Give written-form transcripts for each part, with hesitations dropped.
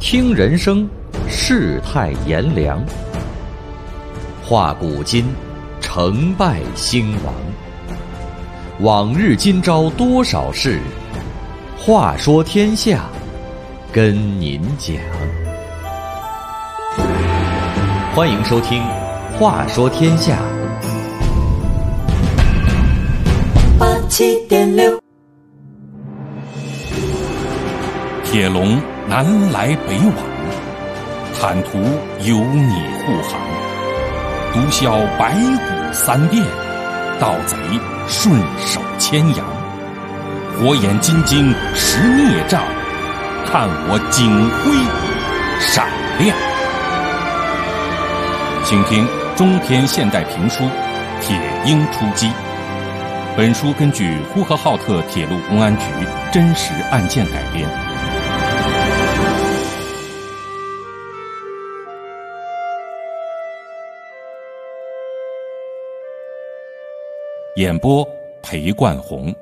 听人生，世态炎凉，话古今，成败兴亡。往日今朝多少事，话说天下，跟您讲。欢迎收听《话说天下》。 87.6， 铁笼南来北往，坦途有你护航。毒枭白骨三遍，盗贼顺手牵羊。火眼金睛识孽障，看我警徽闪亮。请听中篇现代评书《铁鹰出击》。本书根据呼和浩特铁路公安局真实案件改编。演播裴冠红。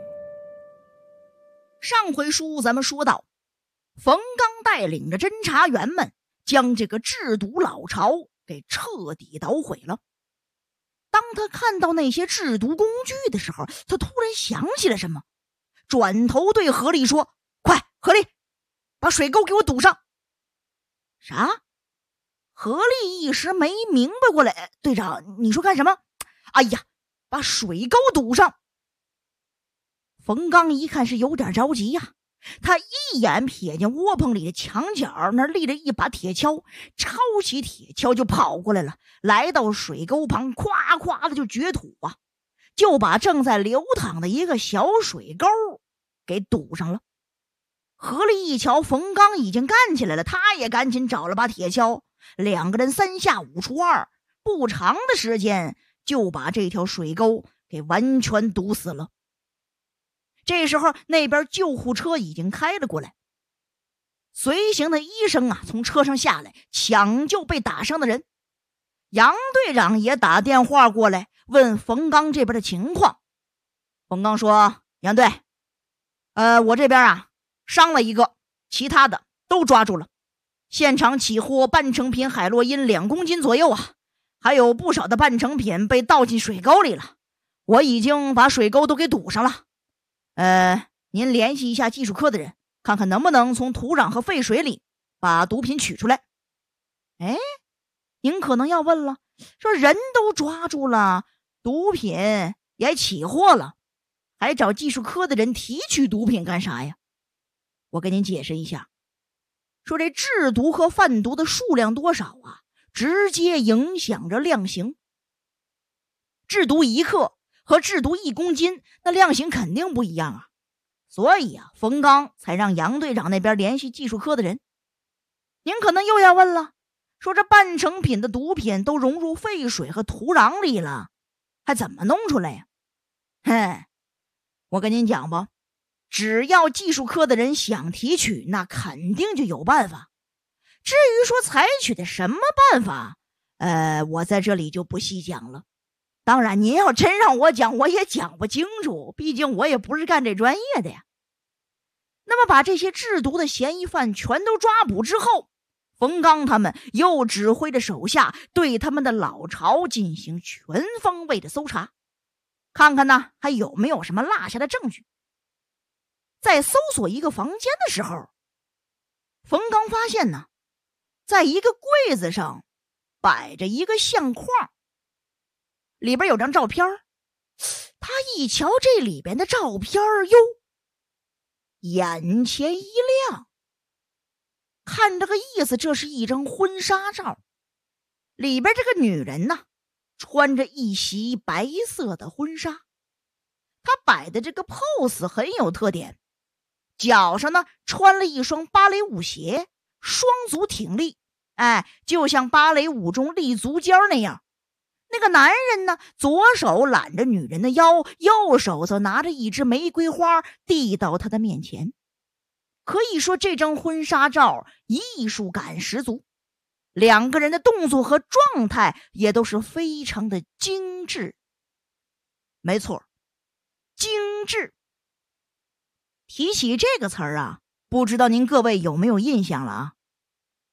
上回书咱们说到，冯刚带领着侦查员们将这个制毒老巢给彻底捣毁了。当他看到那些制毒工具的时候，他突然想起了什么，转头对何力说：“快，何力，把水沟给我堵上。”啥？何力一时没明白过来，队长，你说干什么？哎呀，把水沟堵上。冯刚一看是有点着急呀，他一眼瞥见窝棚里的墙角那立着一把铁锹，抄起铁锹就跑过来了，来到水沟旁，夸夸的就掘土啊，就把正在流淌的一个小水沟给堵上了。何力一瞧冯刚已经干起来了，他也赶紧找了把铁锹，两个人三下五除二，不长的时间就把这条水沟给完全堵死了。这时候那边救护车已经开了过来，随行的医生从车上下来抢救被打伤的人。杨队长也打电话过来问冯刚这边的情况。冯刚说：“杨队，我这边伤了一个，其他的都抓住了。现场起获半成品海洛因2公斤左右还有不少的半成品被倒进水沟里了。我已经把水沟都给堵上了。您联系一下技术科的人，看看能不能从土壤和废水里把毒品取出来。”您可能要问了，说人都抓住了，毒品也起获了，还找技术科的人提取毒品干啥呀？我跟您解释一下，说这制毒和贩毒的数量多少直接影响着量刑。制毒1克和制毒1公斤，那量刑肯定不一样所以冯刚才让杨队长那边联系技术科的人。您可能又要问了，说这半成品的毒品都融入废水和土壤里了，还怎么弄出来呀？我跟您讲吧，只要技术科的人想提取，那肯定就有办法。至于说采取的什么办法，我在这里就不细讲了。当然您要真让我讲，我也讲不清楚，毕竟我也不是干这专业的呀。那么把这些制毒的嫌疑犯全都抓捕之后，冯刚他们又指挥着手下对他们的老巢进行全方位的搜查，看看还有没有什么落下的证据。在搜索一个房间的时候，冯刚发现在一个柜子上摆着一个相框，里边有张照片。他一瞧这里边的照片，眼前一亮，看这个意思，这是一张婚纱照。里边这个女人穿着一袭白色的婚纱，她摆的这个 pose 很有特点，脚上穿了一双芭蕾舞鞋，双足挺立，就像芭蕾舞中立足尖那样。那个男人左手揽着女人的腰，右手则拿着一支玫瑰花递到她的面前。可以说这张婚纱照艺术感十足，两个人的动作和状态也都是非常的精致。没错，精致。提起这个词儿不知道您各位有没有印象了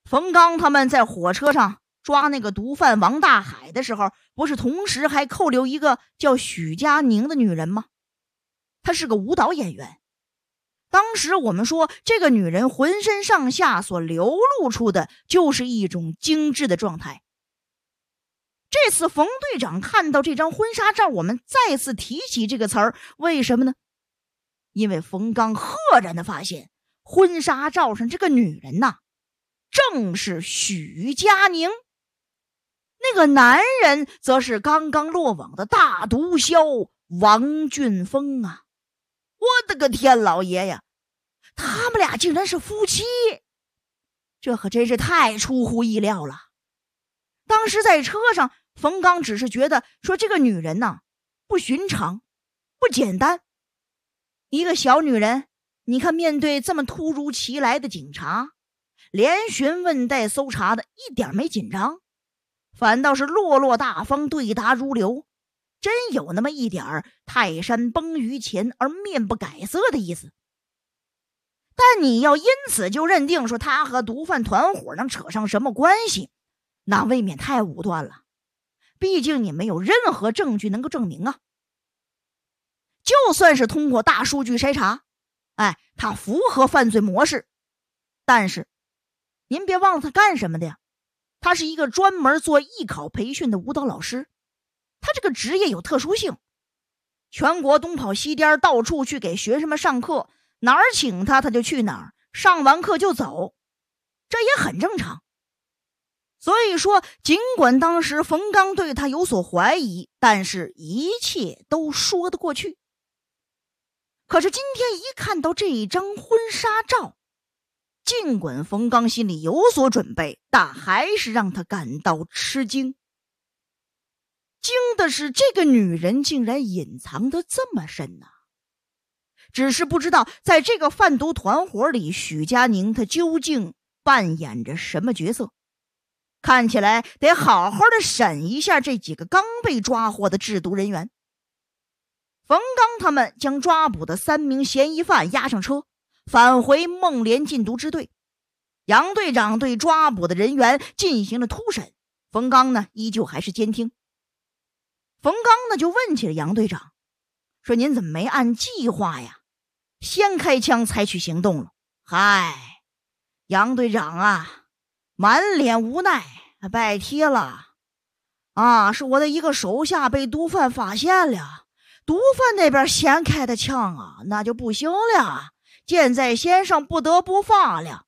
冯刚他们在火车上抓那个毒贩王大海的时候，不是同时还扣留一个叫许佳宁的女人吗？她是个舞蹈演员。当时我们说，这个女人浑身上下所流露出的就是一种精致的状态。这次冯队长看到这张婚纱照，我们再次提起这个词儿，为什么呢？因为冯刚赫然的发现，婚纱照上这个女人呐，正是许佳宁。那个男人则是刚刚落网的大毒枭王俊峰啊！我的个天老爷呀，他们俩竟然是夫妻，这可真是太出乎意料了。当时在车上，冯刚只是觉得说这个女人呐，不寻常，不简单。一个小女人，你看面对这么突如其来的警察，连询问带搜查的，一点没紧张，反倒是落落大方，对答如流，真有那么一点泰山崩于前而面不改色的意思。但你要因此就认定说他和毒贩团伙能扯上什么关系，那未免太武断了。毕竟你没有任何证据能够证明啊。就算是通过大数据筛查，他符合犯罪模式，但是您别忘了他干什么的呀？他是一个专门做艺考培训的舞蹈老师，他这个职业有特殊性，全国东跑西颠，到处去给学生们上课，哪儿请他就去哪儿，上完课就走，这也很正常。所以说，尽管当时冯刚对他有所怀疑，但是一切都说得过去。可是今天一看到这一张婚纱照，尽管冯刚心里有所准备，但还是让他感到吃惊。惊的是这个女人竟然隐藏得这么深啊！只是不知道在这个贩毒团伙里，许佳宁她究竟扮演着什么角色。看起来得好好的审一下这几个刚被抓获的制毒人员。冯刚他们将抓捕的3名嫌疑犯押上车，返回孟连禁毒支队。杨队长对抓捕的人员进行了突审，冯刚呢依旧还是监听。冯刚呢就问起了杨队长，说您怎么没按计划呀，先开枪采取行动了？嗨，杨队长啊，满脸无奈，拜贴了啊，是我的一个手下被毒贩发现了，毒贩那边先开的枪啊，那就不行了，箭在弦上不得不发了。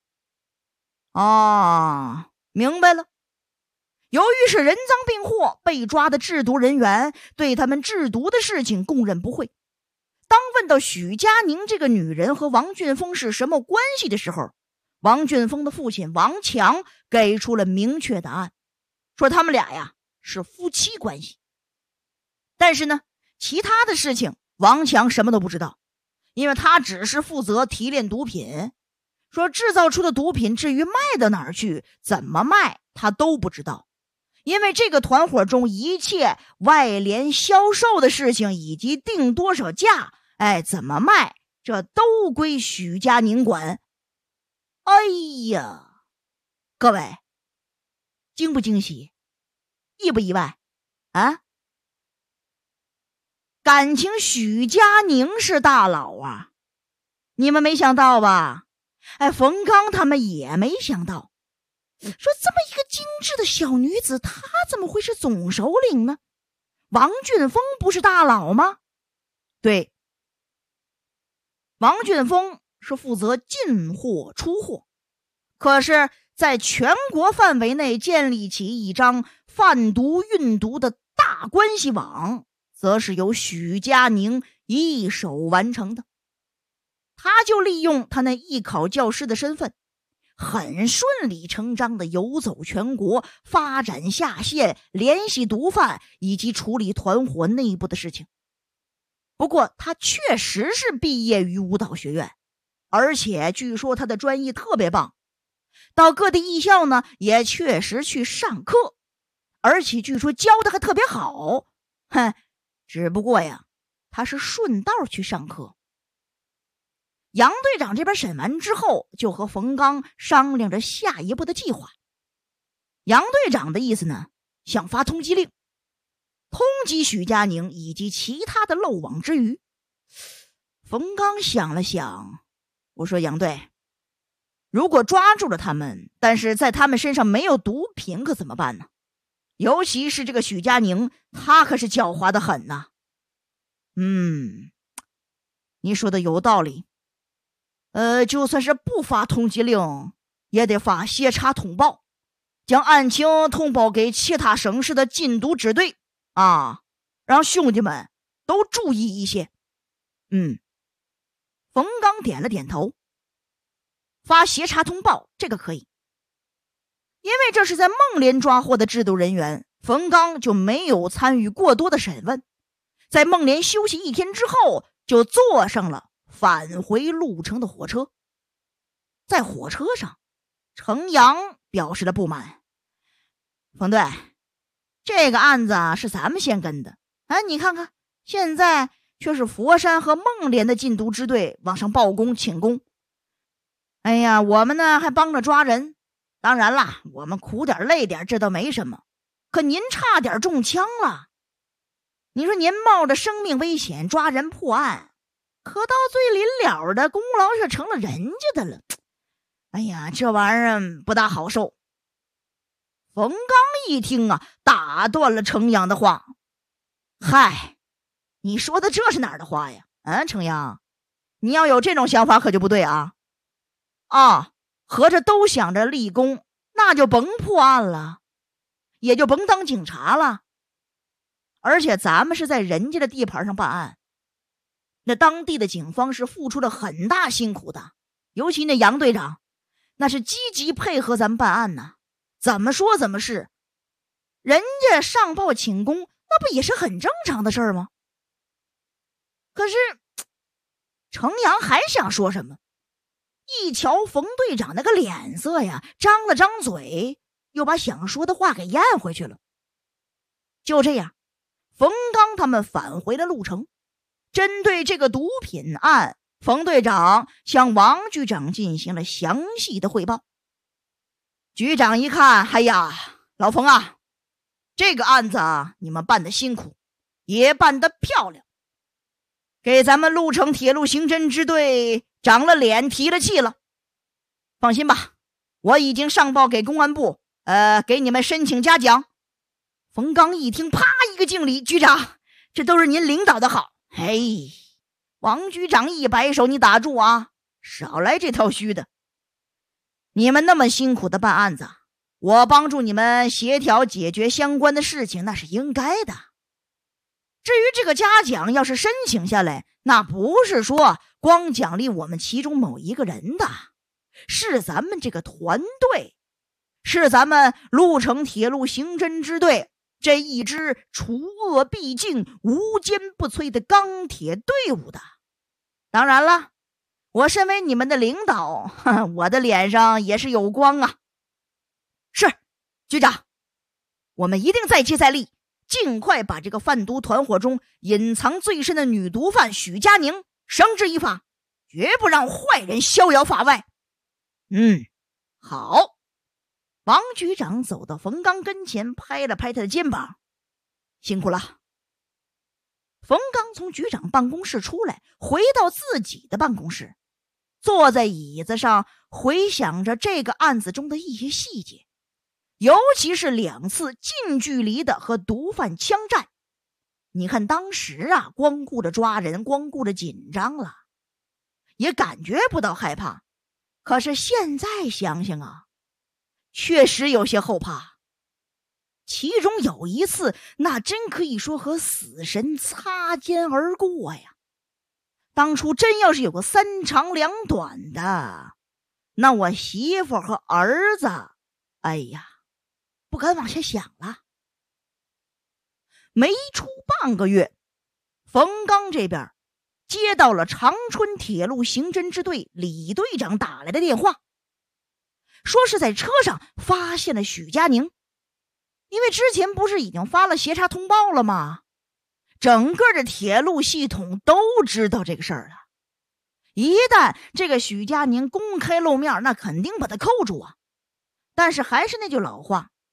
明白了。由于是人赃并获，被抓的制毒人员对他们制毒的事情供认不讳。当问到许佳宁这个女人和王俊峰是什么关系的时候，王俊峰的父亲王强给出了明确答案，说他们俩呀是夫妻关系。但是呢，其他的事情王强什么都不知道，因为他只是负责提炼毒品，说制造出的毒品至于卖到哪儿去，怎么卖他都不知道。因为这个团伙中一切外联销售的事情以及定多少价，怎么卖，这都归许佳宁管。哎呀，各位，惊不惊喜？意不意外啊？感情许佳宁是大佬啊，你们没想到吧？冯刚他们也没想到，说这么一个精致的小女子，她怎么会是总首领呢？王俊峰不是大佬吗？对，王俊峰是负责进货出货，可是在全国范围内建立起一张贩毒运毒的大关系网，则是由许佳宁一手完成的。他就利用他那艺考教师的身份，很顺理成章地游走全国，发展下线，联系毒贩以及处理团伙内部的事情。不过他确实是毕业于舞蹈学院，而且据说他的专业特别棒，到各地艺校呢也确实去上课，而且据说教的还特别好。只不过呀，他是顺道去上课。杨队长这边审完之后，就和冯刚商量着下一步的计划。 杨队长的意思呢，想发通缉令，通缉许佳宁以及其他的漏网之鱼。冯刚想了想，我说杨队，如果抓住了他们，但是在他们身上没有毒品可怎么办呢？尤其是这个许佳宁，他可是狡猾的很呐。你说的有道理。就算是不发通缉令，也得发协查通报，将案情通报给其他省市的禁毒支队啊，让兄弟们都注意一些。冯刚点了点头。发协查通报这个可以，因为这是在孟连抓获的制毒人员，冯刚就没有参与过多的审问，在孟连休息1天之后，就坐上了返回鹿城的火车。在火车上，程阳表示了不满。冯队，这个案子是咱们先跟的，你看看，现在却是佛山和孟连的禁毒支队往上报功请功。哎呀，我们呢还帮着抓人，当然啦，我们苦点累点这倒没什么，可您差点中枪了。你说您冒着生命危险抓人破案，可到最临了的功劳是成了人家的了。哎呀，这玩意儿不大好受。冯刚一听打断了程阳的话。嗨，你说的这是哪儿的话呀？程阳，你要有这种想法可就不对啊。合着都想着立功，那就甭破案了，也就甭当警察了。而且咱们是在人家的地盘上办案，那当地的警方是付出了很大辛苦的，尤其那杨队长，那是积极配合咱们办案呢。怎么说怎么是，人家上报请功，那不也是很正常的事儿吗？可是程阳还想说什么，一瞧冯队长那个脸色呀，张了张嘴，又把想说的话给咽回去了。就这样，冯刚他们返回了鹿城，针对这个毒品案，冯队长向王局长进行了详细的汇报。局长一看，哎呀，老冯啊，这个案子你们办得辛苦，也办得漂亮，给咱们鹿城铁路刑侦支队长了脸提了气了。放心吧，我已经上报给公安部，给你们申请嘉奖。冯刚一听，啪一个敬礼，局长，这都是您领导的好。嘿，王局长一摆手，你打住啊，少来这套虚的。你们那么辛苦的办案子，我帮助你们协调解决相关的事情，那是应该的。至于这个嘉奖要是申请下来，那不是说光奖励我们其中某一个人的，是咱们这个团队，是咱们鹿城铁路刑侦支队这一支除恶必净、无坚不摧的钢铁队伍的。当然了，我身为你们的领导，我的脸上也是有光啊。是，局长，我们一定再接再厉，尽快把这个贩毒团伙中隐藏最深的女毒贩许佳宁绳之以法，绝不让坏人逍遥法外。好。王局长走到冯刚跟前，拍了拍他的肩膀，辛苦了。冯刚从局长办公室出来，回到自己的办公室，坐在椅子上回想着这个案子中的一些细节，尤其是2次近距离的和毒贩枪战。你看当时光顾着抓人，光顾着紧张了，也感觉不到害怕，可是现在想想确实有些后怕。其中有一次，那真可以说和死神擦肩而过呀。当初真要是有个3长2短的，那我媳妇和儿子，哎呀，不敢往下想了。没出半个月，冯刚这边接到了长春铁路刑侦支队李队长打来的电话，说是在车上发现了许佳宁。因为之前不是已经发了协查通报了吗？整个的铁路系统都知道这个事儿了。一旦这个许佳宁公开露面，那肯定把他扣住啊。但是还是那句老话，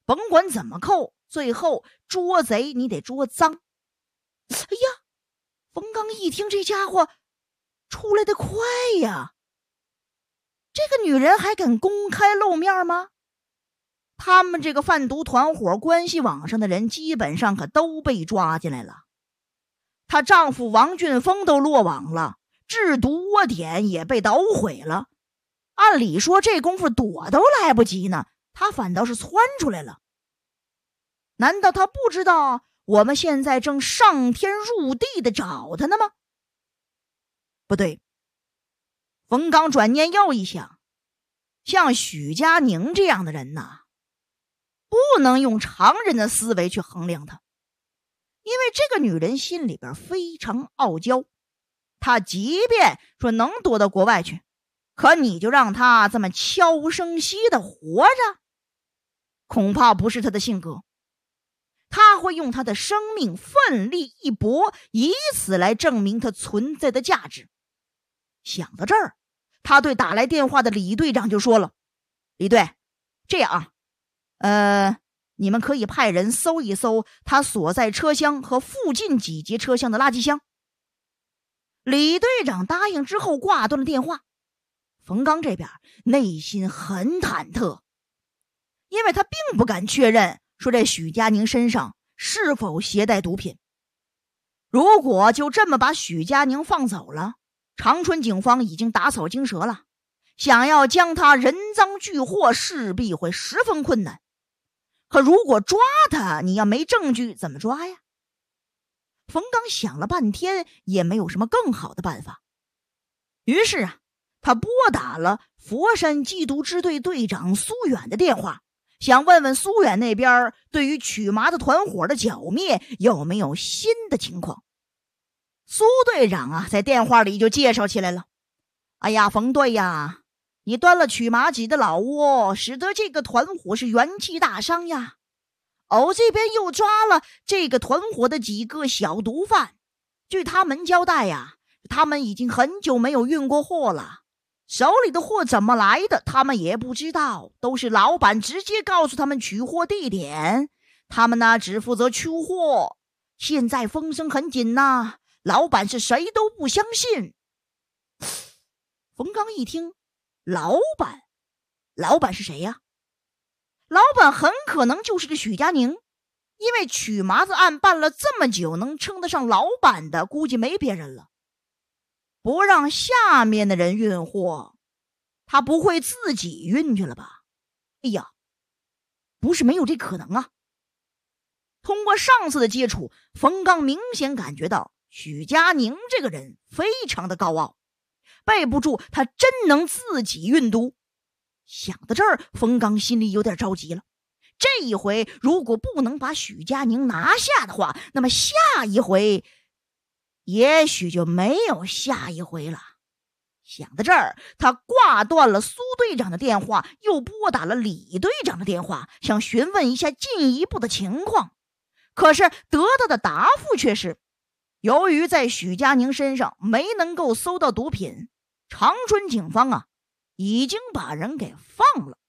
甭管怎么扣，最后捉贼你得捉赃。哎呀，冯刚一听这家伙出来的快呀，这个女人还敢公开露面吗？他们这个贩毒团伙关系网上的人基本上可都被抓进来了。她丈夫王俊峰都落网了，制毒窝点也被捣毁了。按理说这功夫躲都来不及呢，她反倒是窜出来了。难道她不知道我们现在正上天入地的找她呢吗？不对。冯刚转念又一想，像许佳宁这样的人呐，不能用常人的思维去衡量她，因为这个女人心里边非常傲娇。她即便说能躲到国外去，可你就让她这么悄声息的活着，恐怕不是她的性格。她会用她的生命奋力一搏，以此来证明她存在的价值。想到这儿，他对打来电话的李队长就说了：李队，这样你们可以派人搜一搜他所在车厢和附近几节车厢的垃圾箱。李队长答应之后挂断了电话。冯刚这边内心很忐忑，因为他并不敢确认说这许佳宁身上是否携带毒品。如果就这么把许佳宁放走了，长春警方已经打草惊蛇了，想要将他人赃俱获势必会十分困难。可如果抓他，你要没证据怎么抓呀？冯刚想了半天也没有什么更好的办法。于是他拨打了佛山缉毒支队队长苏远的电话，想问问苏远那边对于取麻的团伙的剿灭有没有新的情况。苏队长在电话里就介绍起来了：哎呀，冯队呀，你端了取麻几的老窝，使得这个团伙是元气大伤呀。这边又抓了这个团伙的几个小毒贩，据他们交代呀，他们已经很久没有运过货了，手里的货怎么来的他们也不知道，都是老板直接告诉他们取货地点，他们呢只负责出货。现在风声很紧呐，老板是谁都不相信。冯刚一听，老板是谁呀？老板很可能就是这许佳宁，因为取麻子案办了这么久，能称得上老板的估计没别人了。不让下面的人运货，他不会自己运去了吧？哎呀，不是没有这可能啊。通过上次的接触，冯刚明显感觉到许佳宁这个人非常的高傲，背不住他真能自己运毒。想到这儿，冯刚心里有点着急了。这一回如果不能把许佳宁拿下的话，那么下一回也许就没有下一回了。想到这儿，他挂断了苏队长的电话，又拨打了李队长的电话，想询问一下进一步的情况。可是得到的答复却是，由于在许佳宁身上没能够搜到毒品，长春警方已经把人给放了。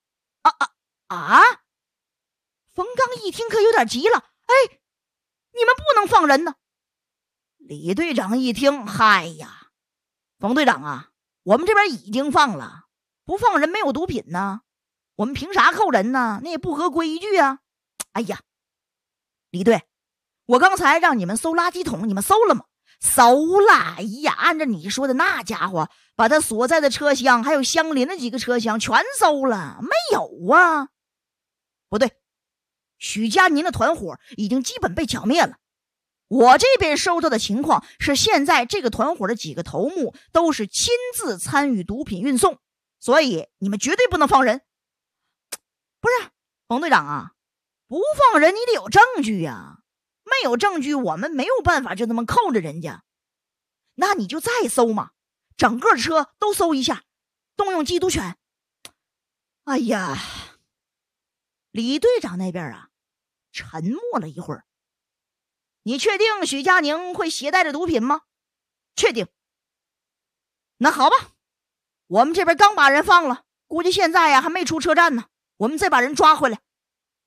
冯刚一听可有点急了，你们不能放人呢。李队长一听，嗨呀，冯队长我们这边已经放了，不放人没有毒品呢，我们凭啥扣人呢？那也不合规矩啊。哎呀，李队，我刚才让你们搜垃圾桶，你们搜了吗？搜了。哎呀，按照你说的，那家伙把他所在的车厢还有相邻的几个车厢全搜了，没有啊。不对，许佳宁的团伙已经基本被剿灭了。我这边收到的情况是，现在这个团伙的几个头目都是亲自参与毒品运送，所以你们绝对不能放人。不是，冯队长不放人你得有证据呀。没有证据，我们没有办法就这么扣着人家。那你就再搜嘛，整个车都搜一下，动用缉毒犬。哎呀，李队长那边沉默了一会儿。你确定许佳宁会携带着毒品吗？确定。那好吧，我们这边刚把人放了，估计现在还没出车站呢，我们再把人抓回来。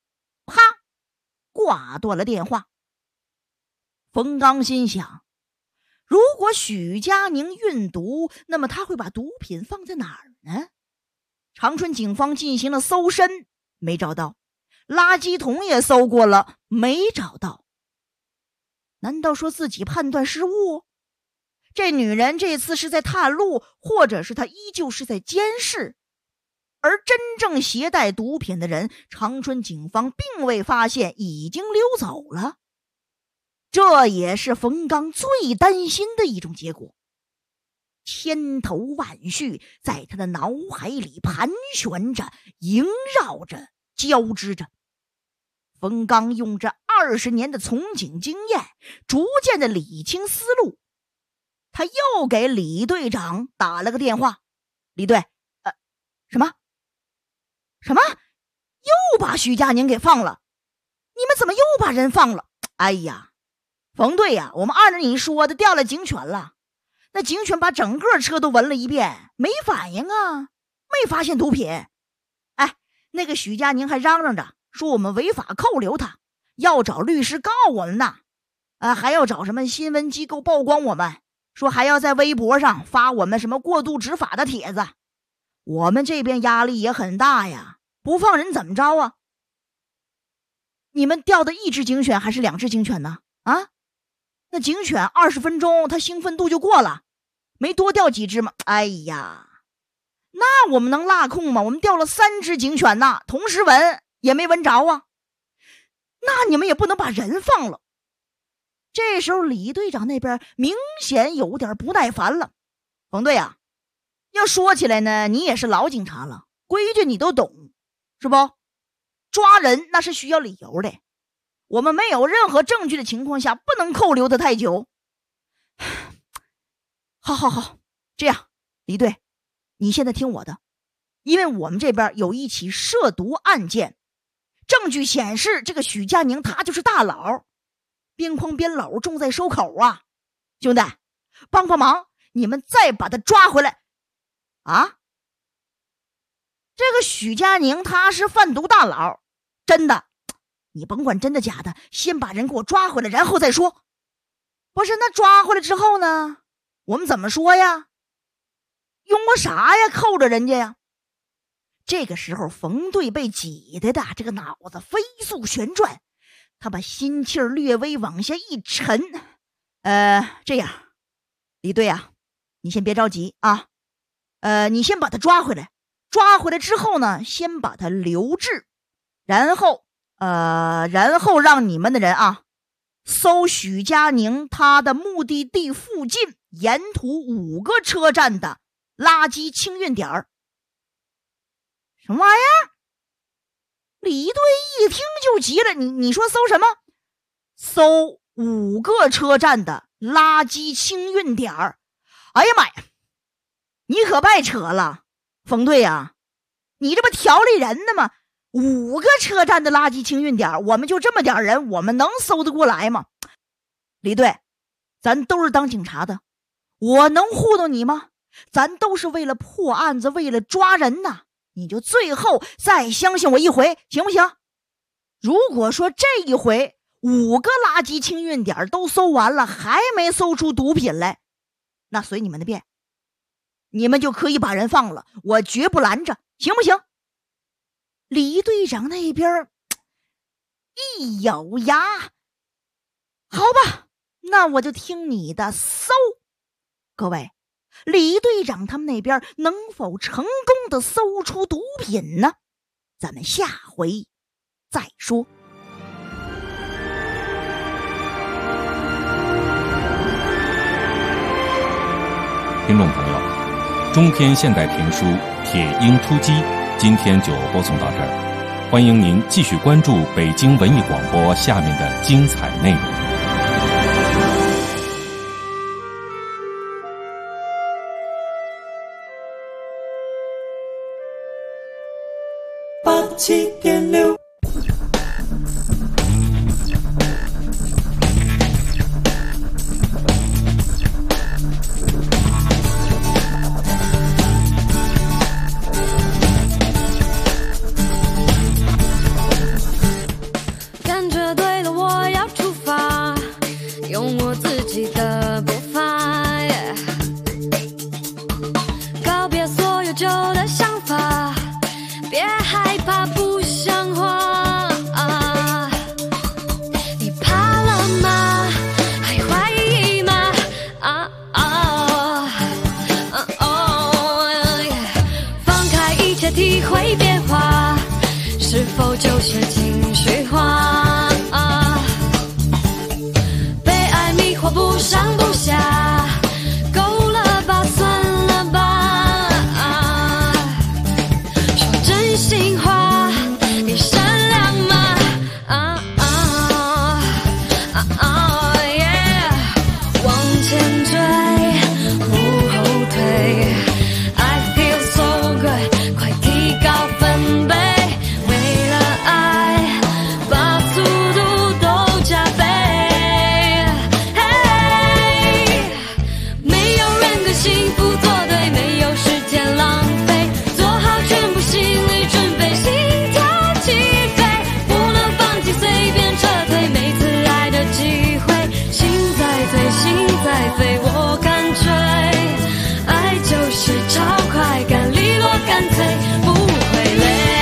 啪挂断了电话。冯刚心想，如果许佳宁运毒，那么他会把毒品放在哪儿呢？长春警方进行了搜身，没找到，垃圾桶也搜过了，没找到。难道说自己判断失误？这女人这次是在探路，或者是她依旧是在监视？而真正携带毒品的人，长春警方并未发现，已经溜走了。这也是冯刚最担心的一种结果。千头万绪在他的脑海里盘旋着，萦绕着，交织着。冯刚用这20年的从警经验，逐渐的理清思路。他又给李队长打了个电话。李队，什么？又把许佳宁给放了？你们怎么又把人放了？哎呀，冯队呀，我们按照你说的调了警犬了。那警犬把整个车都闻了一遍，没反应啊，没发现毒品。哎，那个许佳宁还嚷嚷着说我们违法扣留他，要找律师告我们呢。还要找什么新闻机构曝光我们，说还要在微博上发我们什么过度执法的帖子。我们这边压力也很大呀，不放人怎么着啊？你们调的1只警犬还是2只警犬呢？那警犬20分钟它兴奋度就过了，没多调几只吗？哎呀，那我们能落空吗？我们调了3只警犬呢，同时闻也没闻着啊。那你们也不能把人放了。这时候李队长那边明显有点不耐烦了。冯队啊，要说起来呢，你也是老警察了，规矩你都懂，是不？抓人那是需要理由的，我们没有任何证据的情况下，不能扣留他太久。好，这样，李队，你现在听我的，因为我们这边有一起涉毒案件，证据显示这个许佳宁他就是大佬，边框边篓重在收口啊！兄弟，帮忙，你们再把他抓回来啊！这个许佳宁他是贩毒大佬，真的，你甭管真的假的，先把人给我抓回来，然后再说。不是，那抓回来之后呢，我们怎么说呀？用过啥呀？扣着人家呀？这个时候冯队被挤的这个脑子飞速旋转，他把心气略微往下一沉。这样，李队啊，你先别着急啊，你先把他抓回来，抓回来之后呢，先把他留置，然后让你们的人啊，搜许佳宁他的目的地附近沿途5个车站的垃圾清运点儿。什么玩意儿？李队一听就急了，你说搜什么？搜5个车站的垃圾清运点儿。哎呀妈呀，你可别扯了，冯队啊，你这不条理人呢吗？5个车站的垃圾清运点，我们就这么点人，我们能搜得过来吗？李队，咱都是当警察的，我能糊弄你吗？咱都是为了破案子，为了抓人呐，你就最后再相信我一回，行不行？如果说这一回5个垃圾清运点都搜完了，还没搜出毒品来，那随你们的便，你们就可以把人放了，我绝不拦着，行不行？李队长那边一咬牙，好吧，那我就听你的，搜。各位，李队长他们那边能否成功的搜出毒品呢？咱们下回再说。 听众朋友，中篇现代评书《铁鹰出击》今天就播送到这儿，欢迎您继续关注北京文艺广播下面的精彩内容。 87.6 就是情绪化，被爱迷惑不上不下，够了吧，算了吧，说真心话，你善良吗？往前追，不后退。I feel so good， 快提高分贝，为了爱，把速度都加倍。没有人跟幸福作对，没有时间浪费，做好全部心理准备，心跳起飞，不能放弃，随便撤退，每次爱的机会，心在醉，心在飞，我干脆，爱就是超快感，利落干脆，不会累。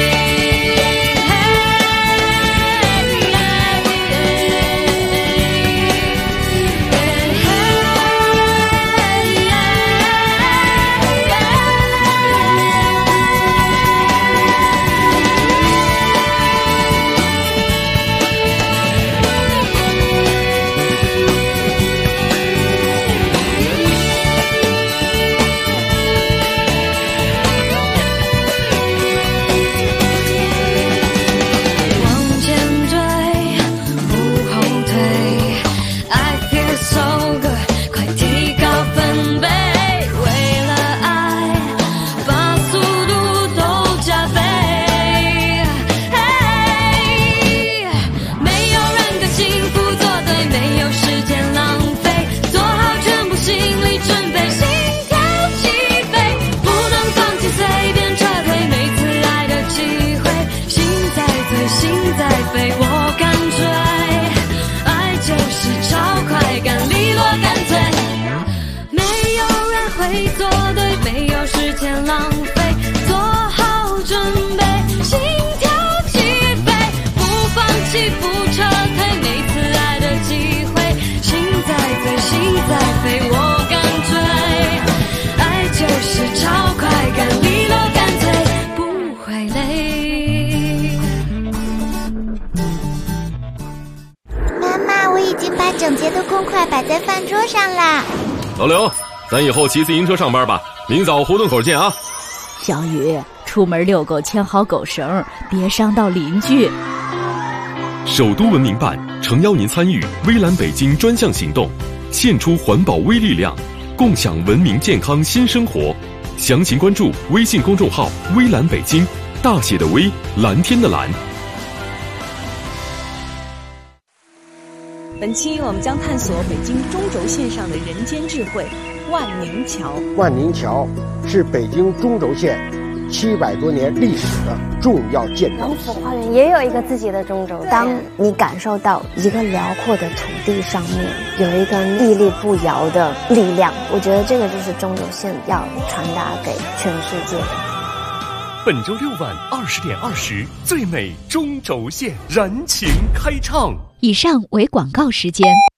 往前追，不后退。I feel so good， 快提高分贝，为了爱，把速度都加倍。没有人跟幸福作对，没有时间浪费，做好全部心理准备，心跳起飞，不能放弃，随便撤退，每次爱的机会，心在醉，心在飞，我干脆，爱就是超快感，利落干脆，没有人会做对，没有时间浪费，做好准备，心跳起飞，不放弃，不撤退，每次爱的机会，心在醉，心在飞，我干脆，爱就是超快感，利落干脆，不会累。 妈妈，我已经把整洁的公筷摆在饭桌上啦。 老刘，咱以后骑自行车上班吧，明早胡同口见啊。 小雨，出门遛狗牵好狗绳，别伤到邻居。 首都文明办诚邀您参与微蓝北京专项行动，献出环保微力量，共享文明健康新生活。详情关注微信公众号微蓝北京，大写的微，蓝天的蓝。 本期我们将探索北京中轴线上的人间智慧——万宁桥。 万宁桥是北京中轴线700多年历史的重要建筑。 王府花园也有一个自己的中轴线。当你感受到一个辽阔的土地上面有一个屹立不摇的力量，我觉得这个就是中轴线要传达给全世界的。 本周6晚20点20，最美中轴线燃情开唱。 以上为广告时间。